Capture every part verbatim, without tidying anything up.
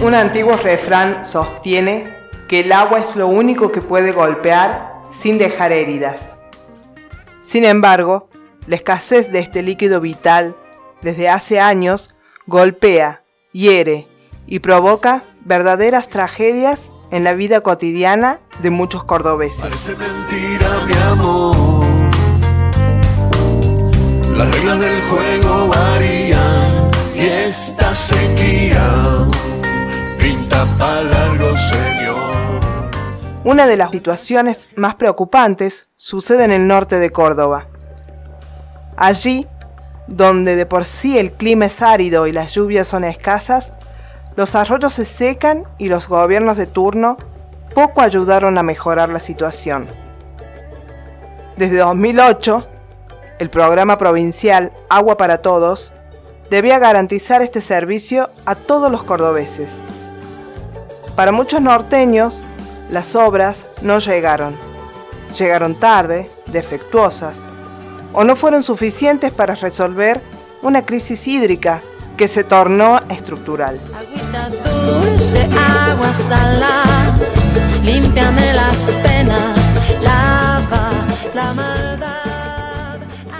Un antiguo refrán sostiene que el agua es lo único que puede golpear sin dejar heridas. Sin embargo, la escasez de este líquido vital desde hace años golpea, hiere y provoca verdaderas tragedias en la vida cotidiana de muchos cordobeses. Parece mentira, mi amor. Las reglas del juego varían y esta sequía pinta para largo, señor. Una de las situaciones más preocupantes sucede en el norte de Córdoba. Allí, donde de por sí el clima es árido y las lluvias son escasas, los arroyos se secan y los gobiernos de turno poco ayudaron a mejorar la situación. Desde dos mil ocho, el programa provincial Agua para Todos debía garantizar este servicio a todos los cordobeses. Para muchos norteños, las obras no llegaron. Llegaron tarde, defectuosas, o no fueron suficientes para resolver una crisis hídrica que se tornó estructural. Agüita dulce, agua salada, límpiame las penas, lava la maldad.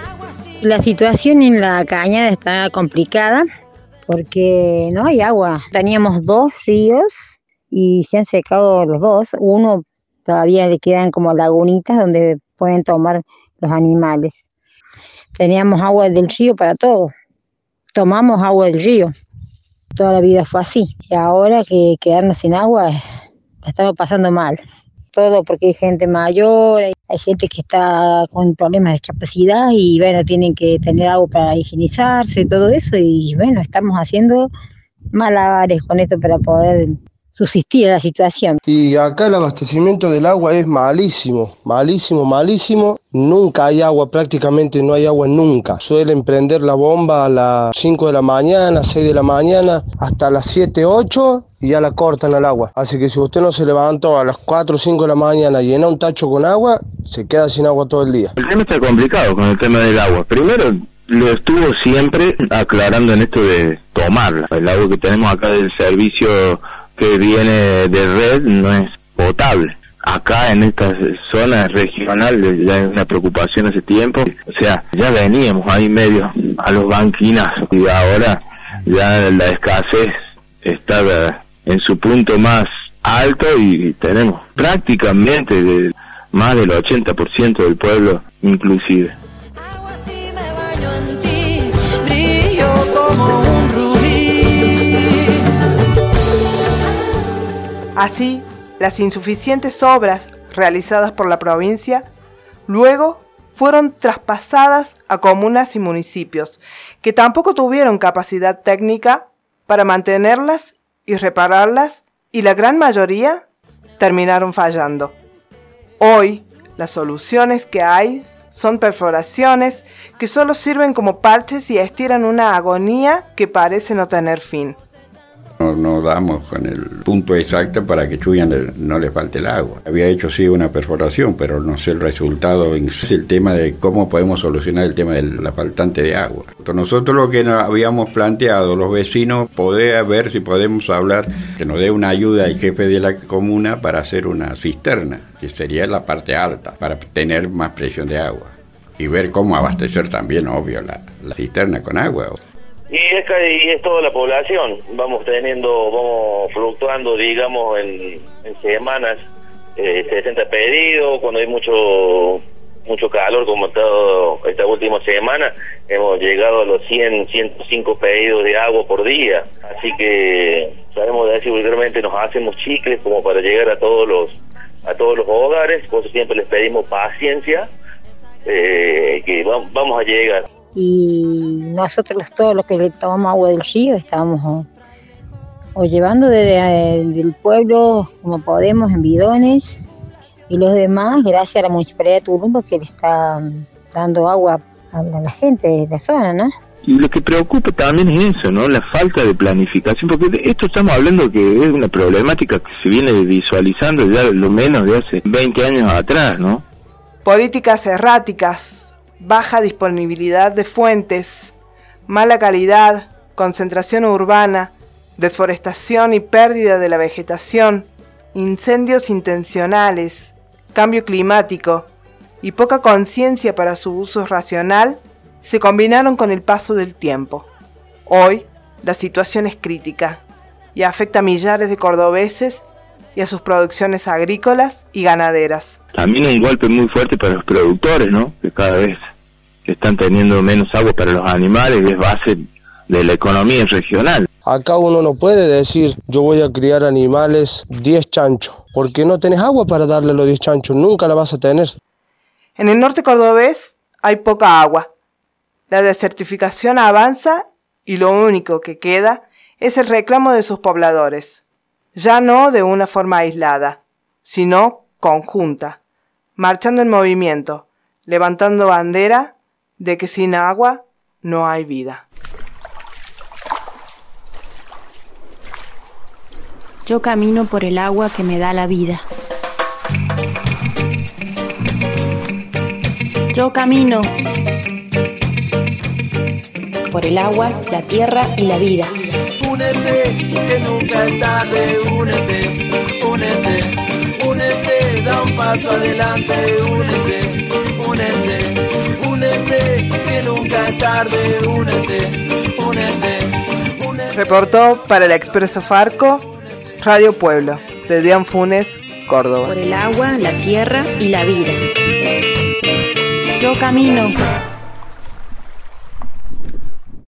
La situación en la cañada está complicada porque no hay agua. Teníamos dos ríos y se han secado los dos. Uno todavía le quedan como lagunitas donde pueden tomar los animales. Teníamos agua del río para todos. Tomamos agua del río. Toda la vida fue así. Y ahora que quedarnos sin agua, la estamos pasando mal. Todo porque hay gente mayor, hay gente que está con problemas de discapacidad y bueno, tienen que tener agua para higienizarse, todo eso. Y bueno, estamos haciendo malabares con esto para poder subsistir a la situación. Y acá el abastecimiento del agua es malísimo, malísimo, malísimo. Nunca hay agua, prácticamente no hay agua nunca. Suelen prender la bomba a las cinco de la mañana, seis de la mañana, hasta las siete, ocho y ya la cortan al agua. Así que si usted no se levantó a las cuatro o cinco de la mañana y llena un tacho con agua, se queda sin agua todo el día. El tema está complicado con el tema del agua. Primero, lo estuvo siempre aclarando en esto de tomarla. El agua que tenemos acá del servicio que viene de red no es potable. Acá en esta zona regional ya es una preocupación hace tiempo. O sea, ya veníamos ahí medio a los banquinazos y ahora ya la escasez está en su punto más alto y tenemos prácticamente de más del ochenta por ciento del pueblo inclusive. Agua si me baño en ti, brillo como un rubí. Así, las insuficientes obras realizadas por la provincia luego fueron traspasadas a comunas y municipios que tampoco tuvieron capacidad técnica para mantenerlas y repararlas, y la gran mayoría terminaron fallando. Hoy, las soluciones que hay son perforaciones que solo sirven como parches y estiran una agonía que parece no tener fin. No, no damos con el punto exacto para que Chuya no le falte el agua. Había hecho sí una perforación, pero no sé el resultado. Es el tema de cómo podemos solucionar el tema de la faltante de agua. Nosotros lo que nos habíamos planteado, los vecinos, poder ver si podemos hablar, que nos dé una ayuda al jefe de la comuna para hacer una cisterna, que sería la parte alta, para tener más presión de agua. Y ver cómo abastecer también, obvio, la, la cisterna con agua. Y es, y es toda la población, vamos teniendo, vamos fluctuando, digamos, en, en semanas, eh, sesenta pedidos, cuando hay mucho mucho calor, como todo esta última semana, hemos llegado a los cien, ciento cinco pedidos de agua por día, así que sabemos decir vulgarmente, nos hacemos chicles como para llegar a todos los a todos los hogares, por eso siempre les pedimos paciencia, eh, que va, vamos a llegar. Y nosotros todos los que le tomamos agua del río estábamos o, o llevando desde de, del pueblo como podemos en bidones, y los demás gracias a la Municipalidad de Tulum que le está dando agua a la, a la gente de la zona, ¿no? Y lo que preocupa también es eso, ¿no? La falta de planificación, porque de esto estamos hablando que es una problemática que se viene visualizando ya lo menos de hace veinte años atrás, ¿no? Políticas erráticas, baja disponibilidad de fuentes, mala calidad, concentración urbana Desforestación y pérdida de la vegetación, incendios intencionales, cambio climático y poca conciencia para su uso racional se combinaron con el paso del tiempo. Hoy, la situación es crítica y afecta a millares de cordobeses y a sus producciones agrícolas y ganaderas. También un golpe muy fuerte para los productores, ¿no? Que cada vez están teniendo menos agua para los animales y es base de la economía regional. Acá uno no puede decir, yo voy a criar animales diez chanchos, porque no tenés agua para darle a los diez chanchos, nunca la vas a tener. En el norte cordobés hay poca agua. La desertificación avanza y lo único que queda es el reclamo de sus pobladores, ya no de una forma aislada, sino conjunta, marchando en movimiento, levantando bandera de que sin agua no hay vida. Yo camino por el agua que me da la vida. Yo camino por el agua, la tierra y la vida. Únete, que nunca es tarde, únete, únete, únete, da un paso adelante, únete, únete, únete, que nunca es tarde, únete, únete, únete. Reportó para el Expreso Farco, Radio Pueblo, de Dian Funes, Córdoba. Por el agua, la tierra y la vida. Yo camino